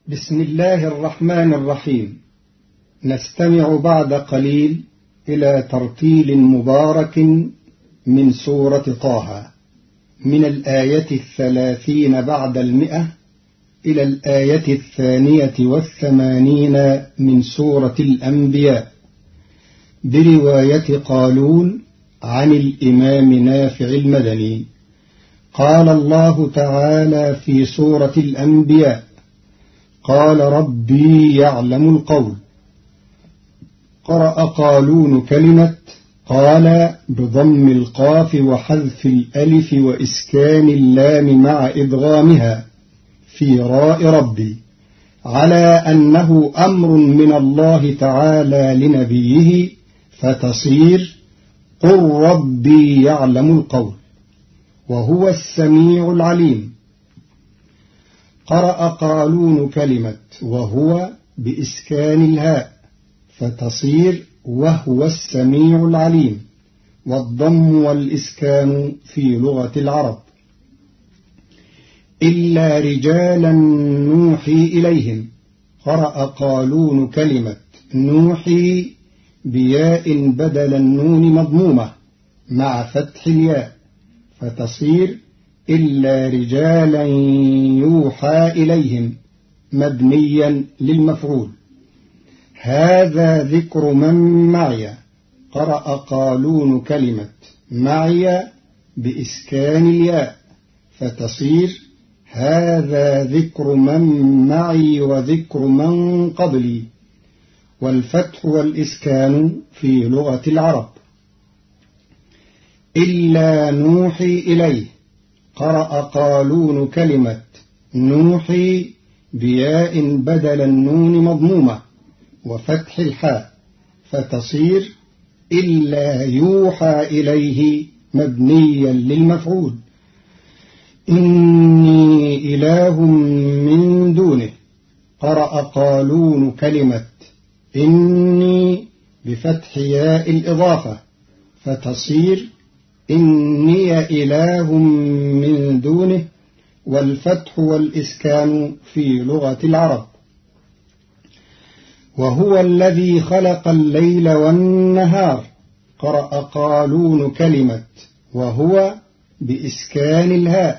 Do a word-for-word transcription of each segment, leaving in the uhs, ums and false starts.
بسم الله الرحمن الرحيم. نستمع بعد قليل إلى ترتيل مبارك من سورة طه من الآية الثلاثين بعد المئة إلى الآية الثانية والثمانين من سورة الأنبياء برواية قالون عن الإمام نافع المدني. قال الله تعالى في سورة الأنبياء: قال ربي يعلم القول. قرأ قالون كلمة قال بضم القاف وحذف الألف وإسكان اللام مع إدغامها في راء ربي، على أنه أمر من الله تعالى لنبيه، فتصير قل ربي يعلم القول وهو السميع العليم. قرأ قالون كلمة وهو بإسكان الهاء، فتصير وهو السميع العليم، والضم والإسكان في لغة العرب. إلا رجالا نوحي إليهم. قرأ قالون كلمة نوحي بياء بدل النون مضمومة مع فتح الياء، فتصير إلا رجالا يوحى إليهم مبنيا للمفعول. هذا ذكر من معي. قرأ قالون كلمة معي بإسكان الياء، فتصير هذا ذكر من معي وذكر من قبلي، والفتح والإسكان في لغة العرب. إلا نوحي إليه. قرأ قالون كلمة نوحي بياء بدل النون مضمومة وفتح الحاء، فتصير إلا يوحى إليه مبنيا للمفعول. إني إله من دونه. قرأ قالون كلمة إني بفتح ياء الإضافة، فتصير إني إله من دونه، والفتح والإسكان في لغة العرب. وهو الذي خلق الليل والنهار. قرأ قالون كلمة وهو بإسكان الهاء،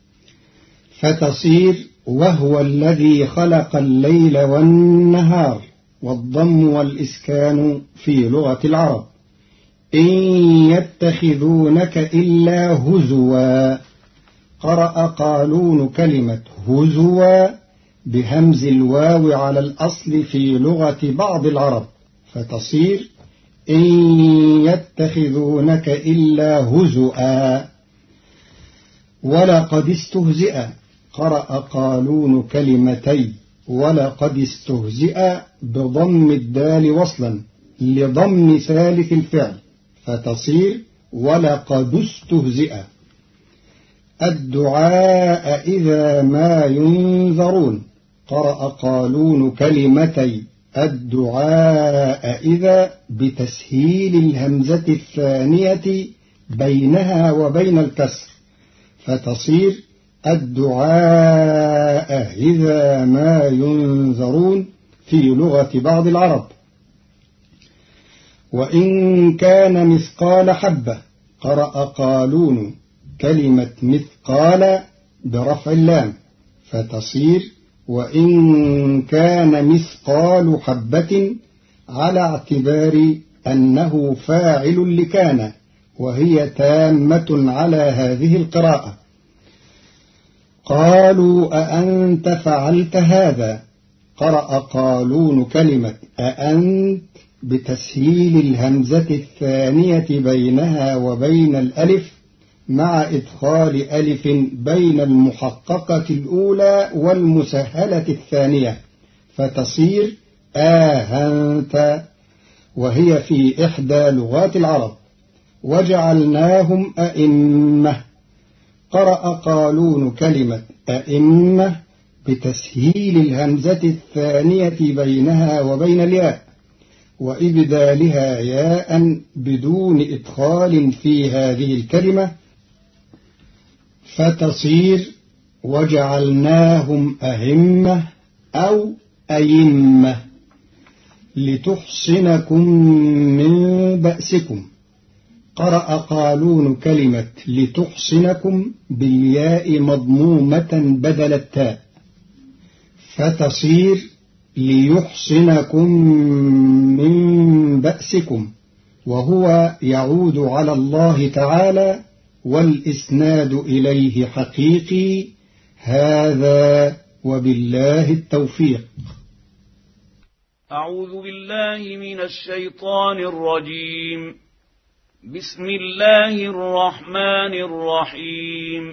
فتصير وهو الذي خلق الليل والنهار، والضم والإسكان في لغة العرب. إن يتخذونك إلا هزوا. قرأ قالون كلمة هزوا بهمز الواو على الأصل في لغة بعض العرب، فتصير إن يتخذونك إلا هزؤا. ولقد استهزئ. قرأ قالون كلمتي ولقد استهزئ بضم الدال وصلا لضم ثالث الفعل، فتصير ولقد استهزئ. الدعاء إذا ما ينذرون. قرأ قالون كلمتي الدعاء إذا بتسهيل الهمزة الثانية بينها وبين الكسر، فتصير الدعاء إذا ما ينذرون في لغة بعض العرب. وإن كان مثقال حبة. قرأ قالون كلمة مثقال برفع اللام، فتصير وإن كان مثقال حبة، على اعتبار أنه فاعل لكان، وهي تامة على هذه القراءة. قالوا أأنت فعلت هذا. قرأ قالون كلمة أأنت بتسهيل الهمزة الثانية بينها وبين الألف مع إدخال ألف بين المحققة الأولى والمسهلة الثانية، فتصير آهنت، وهي في إحدى لغات العرب. وجعلناهم أئمة. قرأ قالون كلمة أئمة بتسهيل الهمزة الثانية بينها وبين الياء وإبدالها ياء بدون إدخال في هذه الكلمة، فتصير وجعلناهم أئمة أو أئمة لتحصنكم من بأسكم. قرأ قالون كلمة لتحصنكم بالياء مضمومة بدل التاء فتصير ليحصنكم من بأسكم، وهو يعود على الله تعالى والإسناد إليه حقيقي. هذا وبالله التوفيق. أعوذ بالله من الشيطان الرجيم. بسم الله الرحمن الرحيم.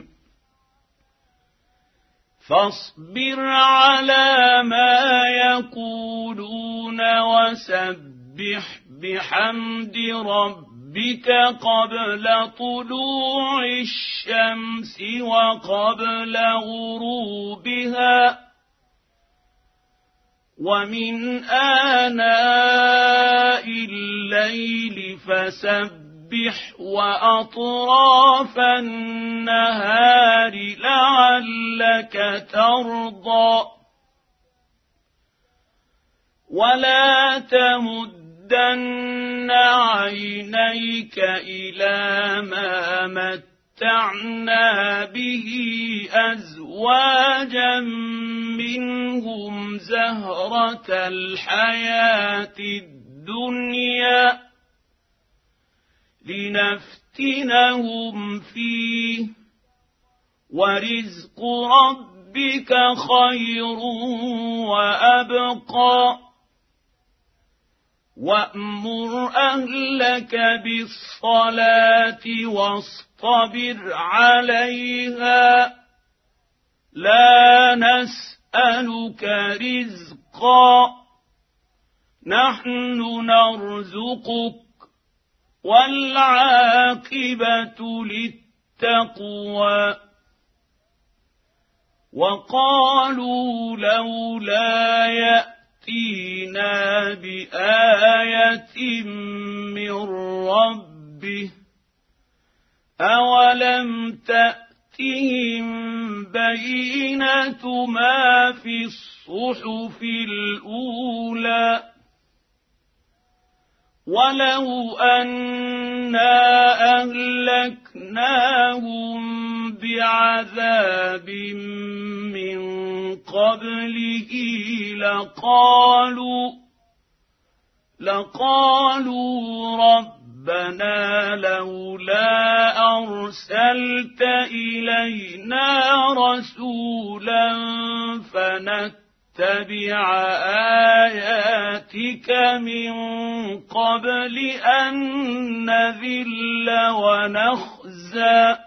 فاصبر على ما يقولون وسبح بحمد ربك قبل طلوع الشمس وقبل غروبها ومن آناء الليل فسبح وأطراف النهار لعلك ترضى. ولا تمدن عينيك إلى ما متعنا به أزواجا منهم زهرة الحياة الدنيا لنفتنهم فيه ورزق ربك خير وأبقى. وأمر أهلك بالصلاة واصطبر عليها لا نسألك رزقا نحن نرزقك والعاقبة للتقوى. وقالوا لولا يأتينا بآية من ربه أولم تأتهم بينة ما في الصحف الأولى ولو أنا أهلكناهم بعذاب من قبله لقالوا لقالوا ربنا لولا أرسلت إلينا رسولا فنتبع آياتك من قبل أن نذل ونخزى.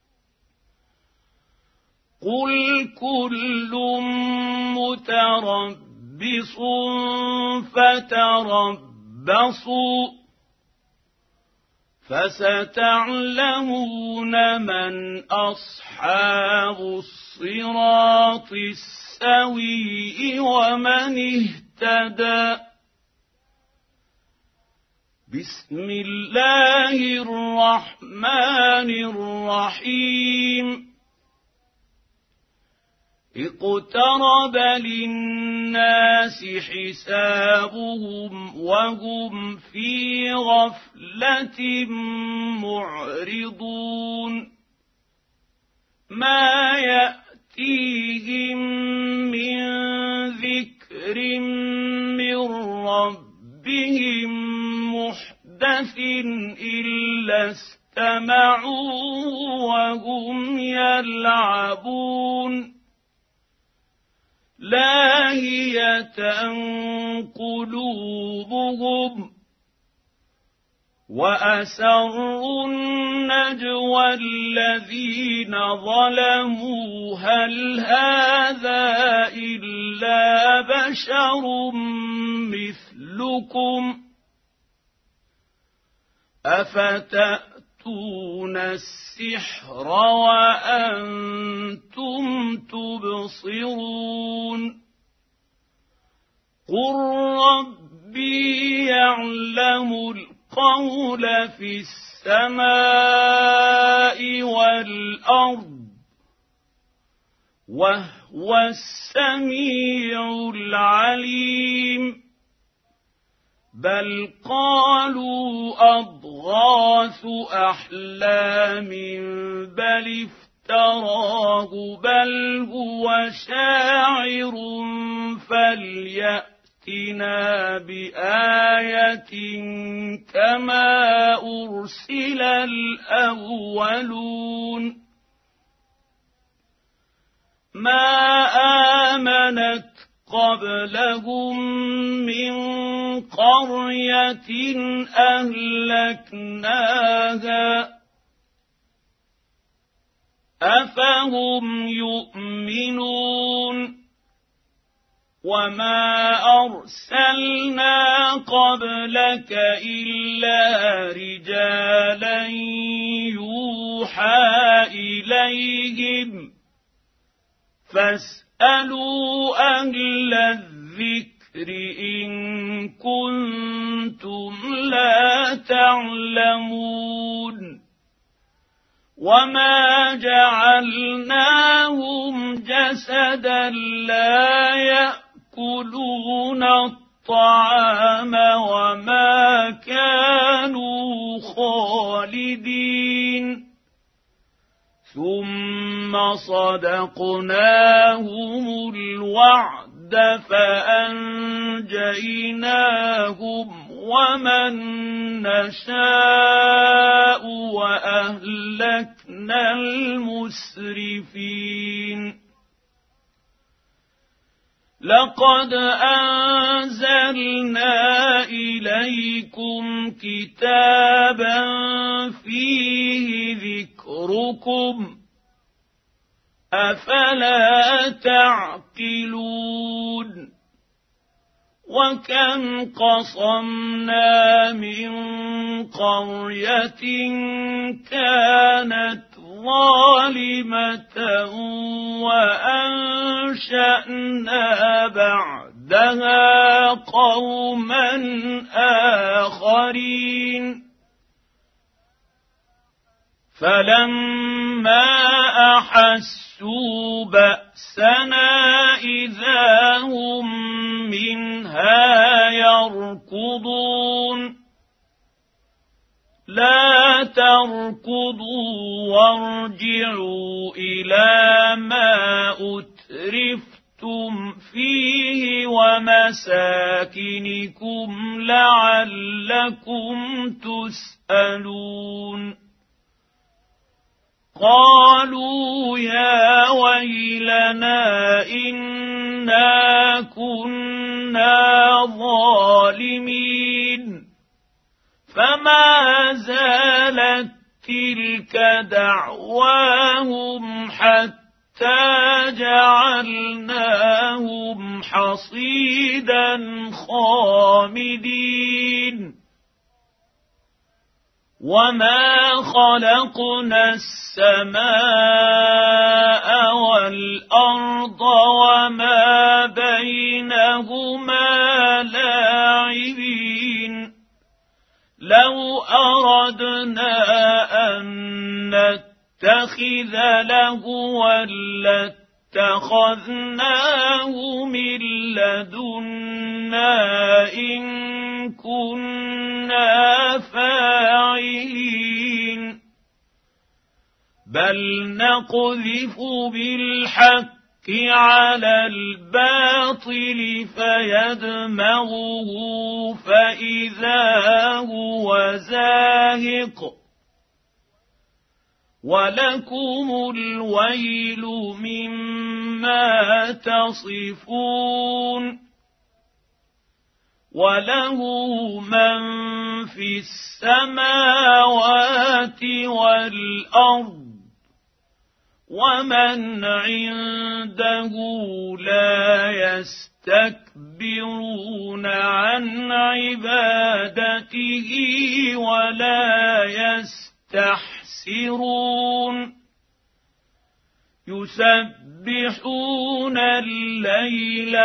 قل كل متربص فتربصوا فستعلمون من أصحاب الصراط السوي ومن اهتدى. بسم الله الرحمن الرحيم. اقترب للناس حسابهم وهم في غفلة معرضون. ما يأتيهم من ذكر من ربهم محدث إلا استمعوا وهم يلعبون لاهية قلوبهم وأسروا النجوى الذين ظلموا هل هذا إلا بشر مثلكم أفتأتون السحر وأنتم تبصرون. قل ربي يعلم القول في السماء والأرض وهو السميع العليم بل قالوا أضغاث أحلام بل افتراه بل هو شاعر فليأتنا بآية كما أرسل الأولون ما آمنت قبلهم من قرية أهلكناها أفهم يؤمنون وما أرسلنا قبلك إلا رجالا يوحى إليهم فاسألوا أهل الذكر إن كنتم لا تعلمون وما جعلناهم جسدا لا يأكلون الطعام وما كانوا خالدين ثم صدقناهم الوعد فأنجيناهم ومن نشاء وأهلكنا المسرفين لقد أنزلنا إليكم كتابا فيه ذكركم أفلا تعقلون وكم قصمنا من قرية كانت ظالمة وأنشأنا بعدها قوما آخرين فلما أحسوا بأسنا إذا هم منها يركضون لا تركضوا وارجعوا إلى ما أترفتم فيه ومساكنكم لعلكم تسألون قالوا يا ويلنا إنا كنا ظالمين فما زالت تلك دعواهم حتى جعلناهم حصيدا خامدين وما خلقنا السماء والأرض وما بينهما لاعبين لو أردنا أن نتخذ لهوا لاتخذناه من لدنا إن كنا فاعلين بل نقذف بالحق على الباطل فيدمغه فإذا هو زاهق ولكم الويل مما تصفون وله من في السماوات والأرض ومن عنده لا يستكبرون عن عبادته ولا يستحسرون يسبحون الليل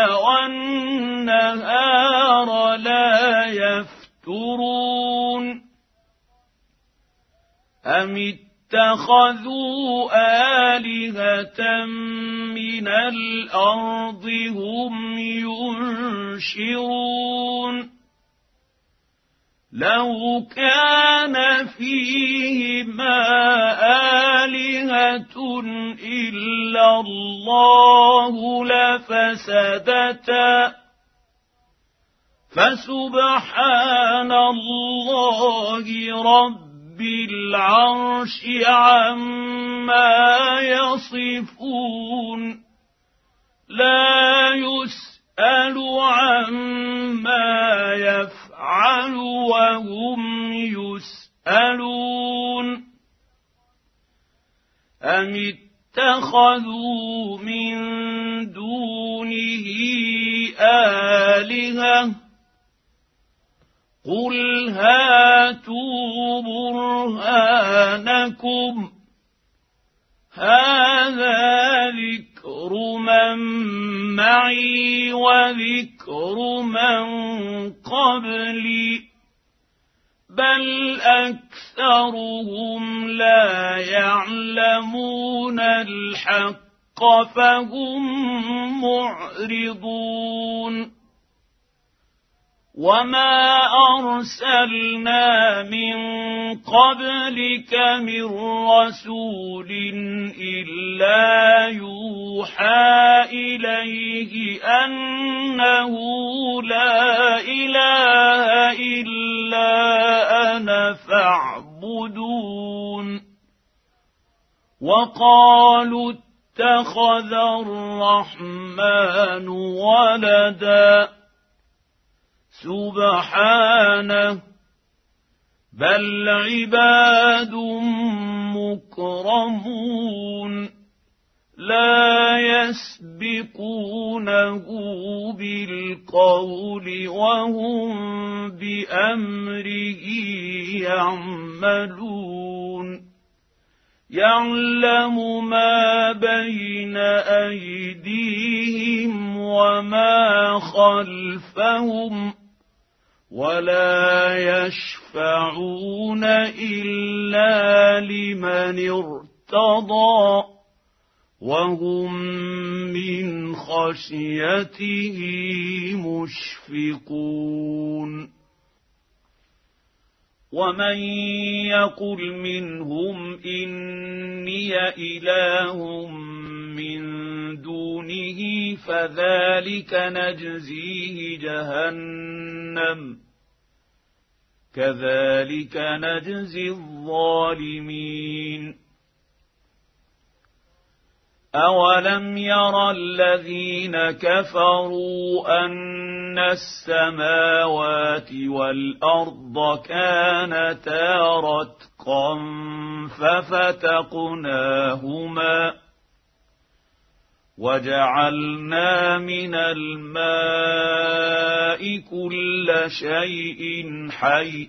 والنهار لا يفترون أم اتخذوا آلهة من الأرض هم ينشرون لو كان فيهما آلهة إلا الله لفسدتا فسبحان الله رب العرش عما يصفون لا يسأل عما يفعل وهم يسألون أم اتخذوا من دونه آلهة قل هاتوا برهانكم هذا ذكر من معي وذكر من قبلي بل أكثرهم لا يعلمون الحق فهم معرضون وما أرسلنا من قبلك من رسول إلا يوحى إليه أنه لا إله إلا أنا فاعبدون وقالوا اتخذ الرحمن ولدا سبحانه بل عباد مكرمون لا يسبقونه بالقول وهم بأمره يعملون يعلم ما بين أيديهم وما خلفهم ولا يشفعون إلا لمن ارتضى وهم من خشيته مشفقون ومن يقل منهم إني إله من دونه فذلك نجزيه جهنم كذلك نجزي الظالمين أولم ير الذين كفروا أن السماوات والأرض كانتا رتقا ففتقناهما وجعلنا من الماء كل شيء حي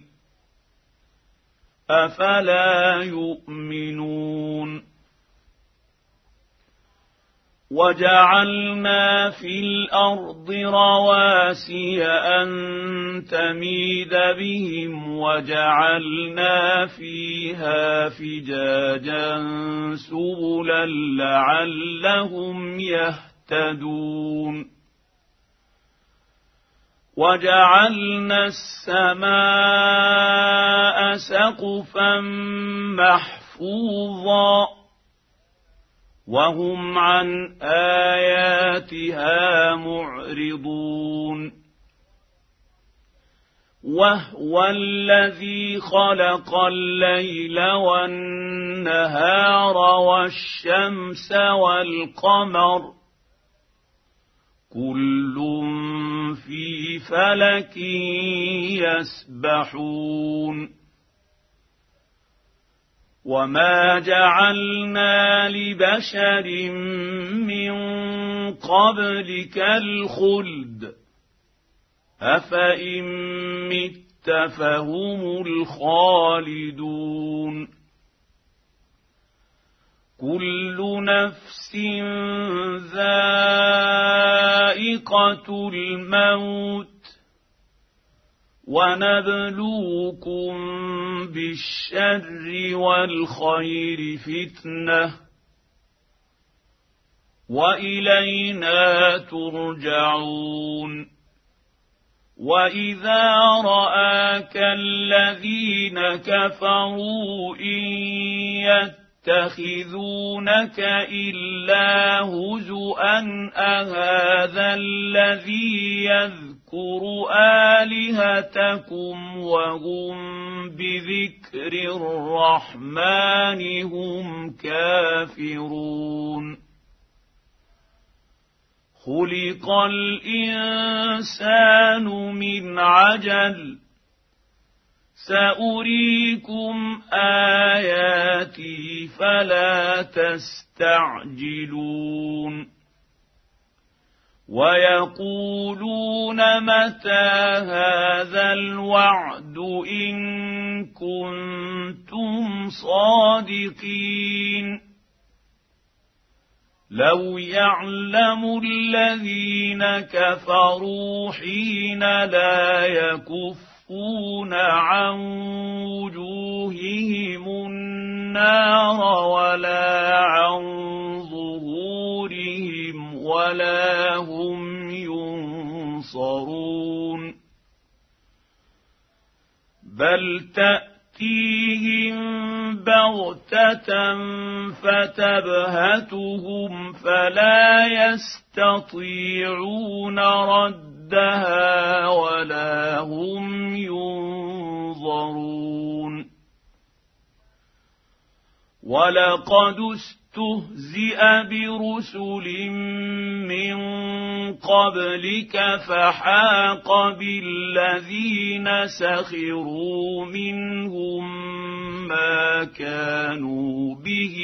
أفلا يؤمنون وجعلنا في الأرض رواسي أن تميد بهم وجعلنا فيها فجاجا سبلا لعلهم يهتدون وجعلنا السماء سقفا محفوظا وهم عن آياتها معرضون وهو الذي خلق الليل والنهار والشمس والقمر كل في فلك يسبحون وما جعلنا لبشر من قبلك الخلد أفإن مت فهم الخالدون كل نفس ذائقة الموت ونبلوكم بالشر والخير فتنة وإلينا ترجعون وإذا رآك الذين كفروا إن يتخذونك إلا هزؤا أهذا الذي يذكر آلهتكم وهم بذكر الرحمن هم كافرون خلق الإنسان من عجل سأريكم آياتي فلا تستعجلون ويقولون متى هذا الوعد إن كنتم صادقين لو يعلم الذين كفروا حين لا يكفون عن وجوههم النار ولا عن ظهورهم ولا هم ينصرون بل تأتيهم بغتة فتبهتهم فلا يستطيعون ردها ولا هم ينظرون ولقد استهزئ برسل من قبلك فحاق بالذين سخروا منهم ما كانوا به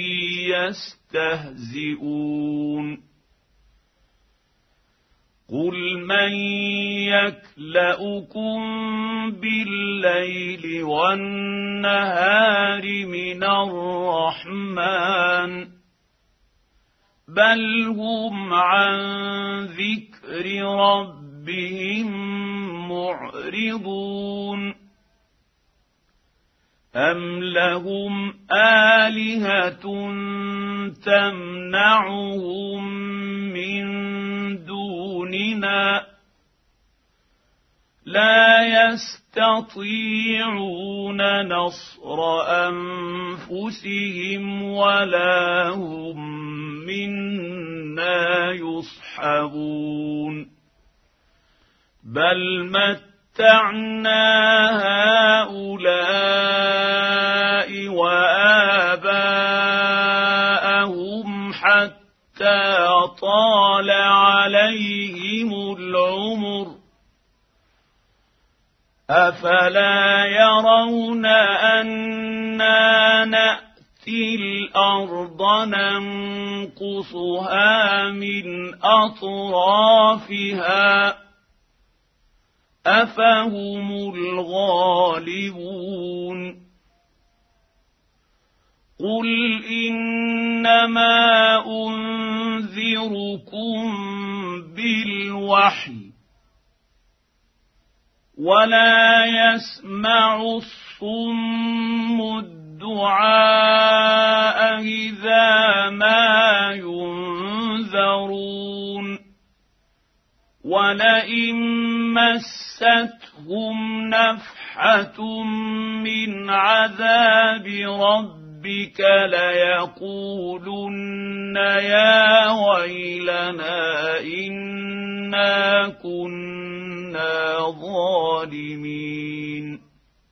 يستهزئون قل من يكلؤكم بالليل والنهار من الرحمن بل هم عن ذكر ربهم معرضون أم لهم آلهة تمنعهم من دوننا لا يستطيعون نصر أنفسهم ولا هم منا يصحبون بل متعنا هؤلاء وآباءهم حتى طال عليهم العمر أفلا يرون أنا نأتي الأرض ننقصها من أطرافها أفهم الغالبون قل إنما أنذركم بالوحي ولا يسمع الصم الدعاء إذا ما ينذرون ولئن مستهم نفحة من عذاب ربك ليقولن يا ويلنا إنا كنا ظالمين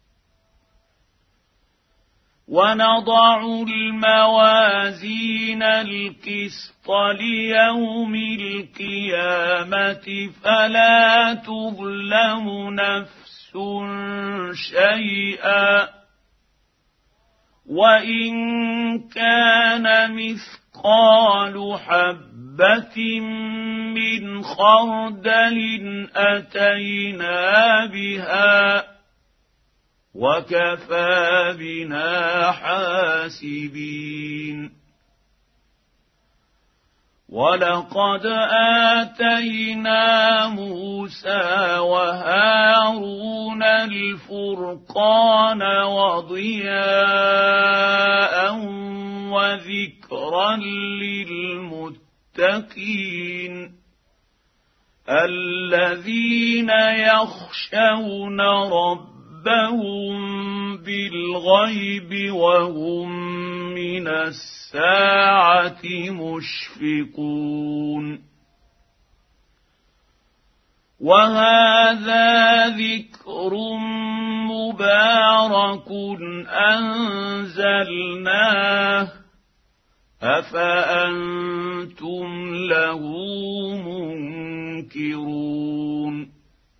ونضع الموازين القسط ليوم القيامة فلا تظلم نفس شيئا وإن كان مثقال حبة من خردل أتينا بها وكفى بنا حاسبين ولقد آتينا موسى وهارون الفرقان وضياء وذكرا للمتقين الذين يخشون ربهم بالغيب وهم من الساعة مشفقون وهذا ذكر مبارك أنزلناه أفأنتم له منكرون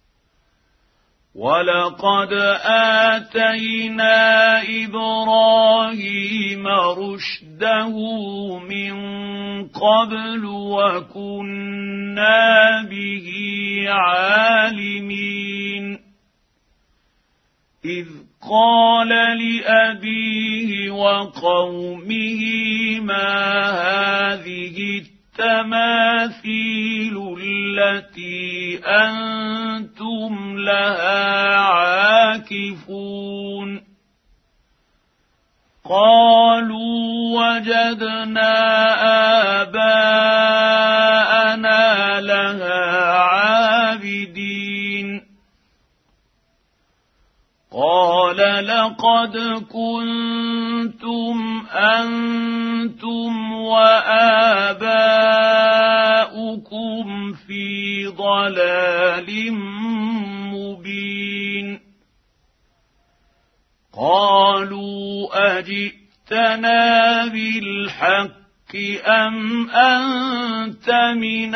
ولقد آتينا إبراهيم رشده من قبل وكنا به عالمين إذ قال لأبيه وقومه ما هذه التماثيل التي أنتم لها عاكفون قالوا وجدنا آباءنا لها عابدين قال لقد كنتم أنتم وآباؤكم في ضلال مبين قالوا أجئتنا بالحق أم أنت من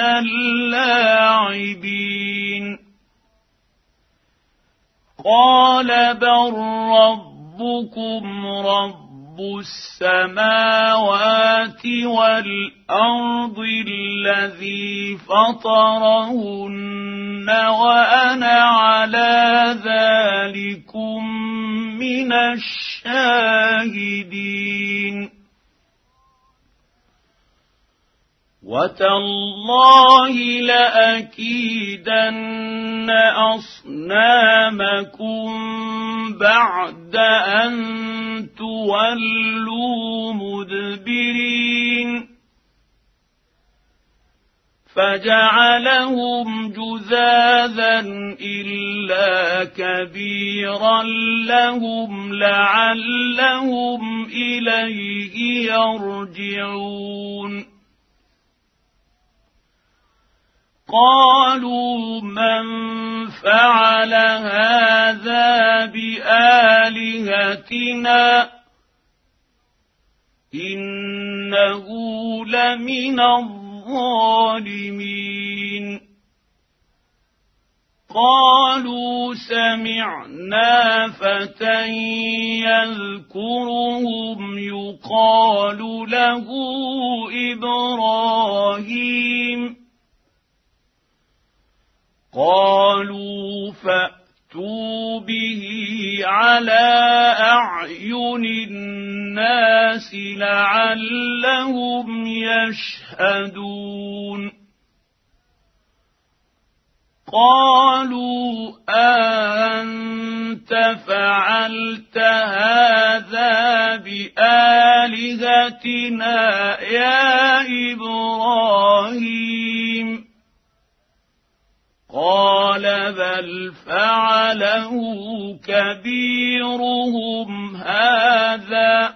اللاعبين قال بل ربكم رب السماوات والأرض الذي فطرهن وأنا على ذلكم من الشاهدين وتالله لأكيدن أصنامكم بعد أن تولوا مدبرين فجعلهم جذاذا إلا كبيرا لهم لعلهم إليه يرجعون قالوا من فعل هذا بآلهتنا إنه لمن الظالمين قالوا سمعنا فتى يذكرهم يقال له إبراهيم قالوا فأتوا به على أعين الناس لعلهم يشهدون قالوا أنت فعلت هذا بآلهتنا يا إبراهيم قال بل فعله كبيرهم هذا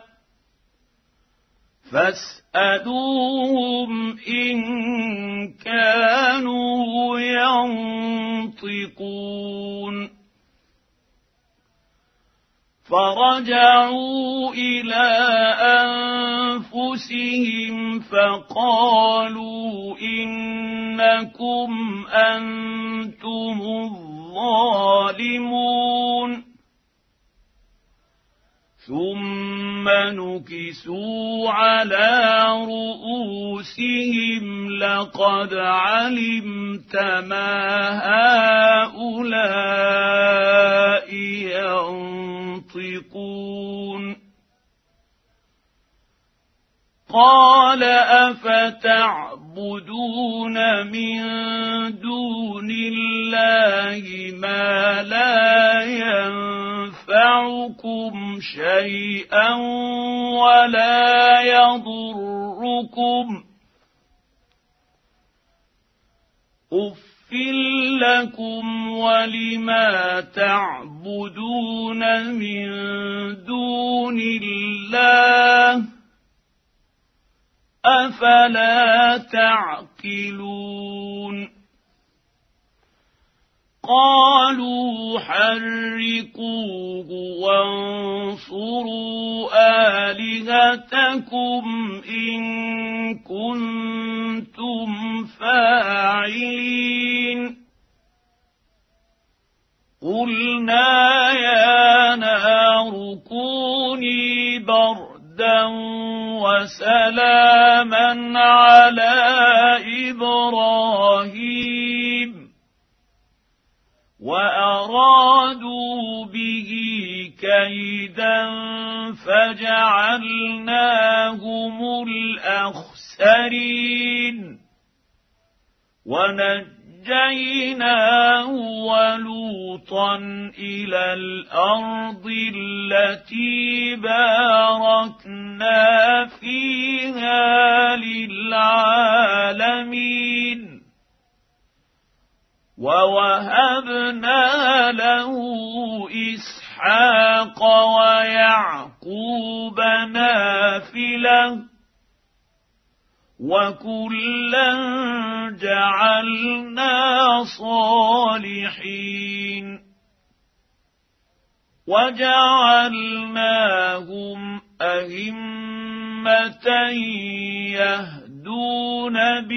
فاسألوهم إن كانوا ينطقون فرجعوا إلى أنفسهم فقالوا إنكم أنتم الظالمون ثم نكسوا على رؤوسهم لقد علمت ما هؤلاء ينطقون قال أفتعبدون من دون الله ما لا ينطقون شيئا ولا يضركم أف لكم ولما تعبدون من دون الله أفلا تعقلون قالوا حرقوه وانصروا آلهتكم إن كنتم فاعلين قلنا يا نار كوني بردا وسلاما على إبراهيم وأرادوا به كيدا فجعلناهم الأخسرين ونجيناه ولوطا إلى الأرض التي باركنا فيها للعالمين ووهبنا له إسحاق ويعقوب نافلة وكلا جعلنا صالحين وجعلناهم أئمة يهدون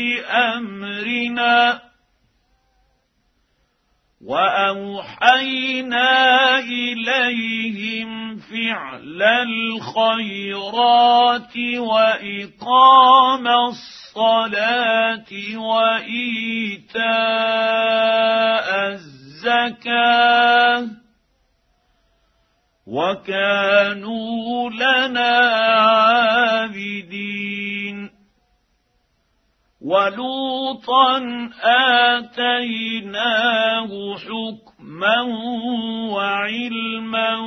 بأمرنا وأوحينا إليهم فعل الخيرات وإقام الصلاة وإيتاء الزكاة وكانوا لنا عابدين ولوطا آتيناه حكما وعلما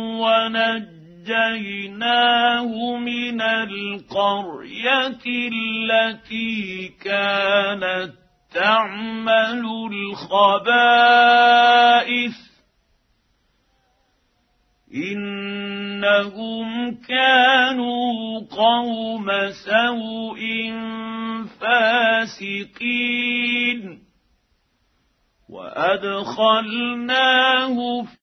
ونجيناه من القرية التي كانت تعمل الخبائث إنهم كانوا قوم سوء فاسقين وأدخلناه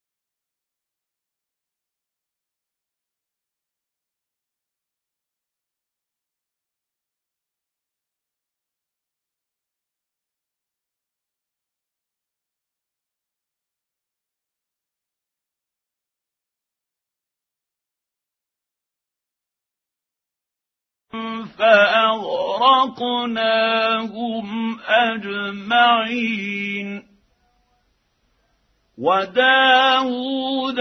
فأغرقناهم أجمعين وداود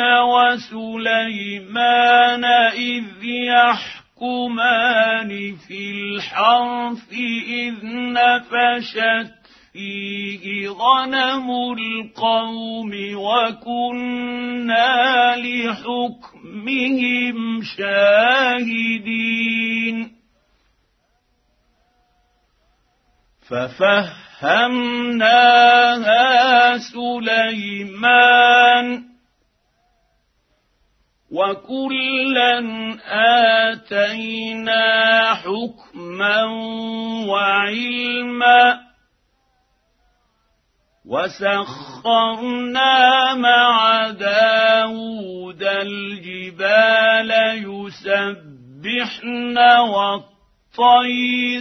وسليمان إذ يحكمان في الحرث إذ نفشت فيه غنم القوم وكنا لحكمهم شاهدين ففهمناها سليمان وكلا آتينا حكما وعلما وسخرنا مع داود الجبال يسبحن والطير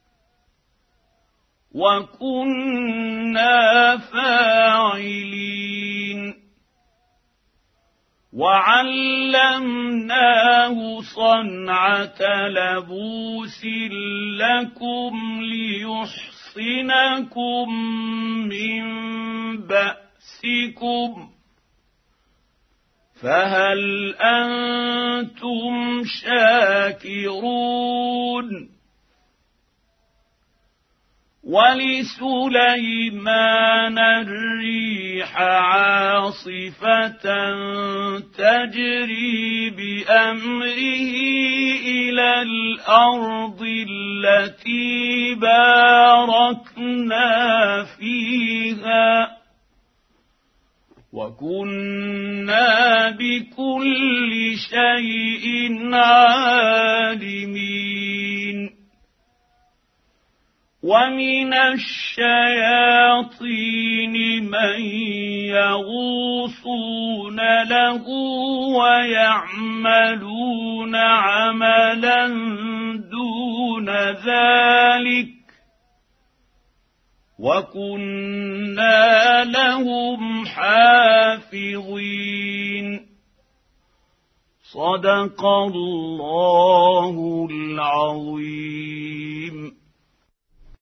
وكنا فاعلين وعلمناه صنعة لبوس لكم ليحصنكم من بأسكم فهل أنتم شاكرون ولسليمان الريح الريح عاصفة تجري بأمره إلى الأرض التي باركنا فيها وكنا بكل شيء عالمين ومن الشياطين من يغوصون له ويعملون عملا دون ذلك وكنا لهم حافظين صدق الله العظيم.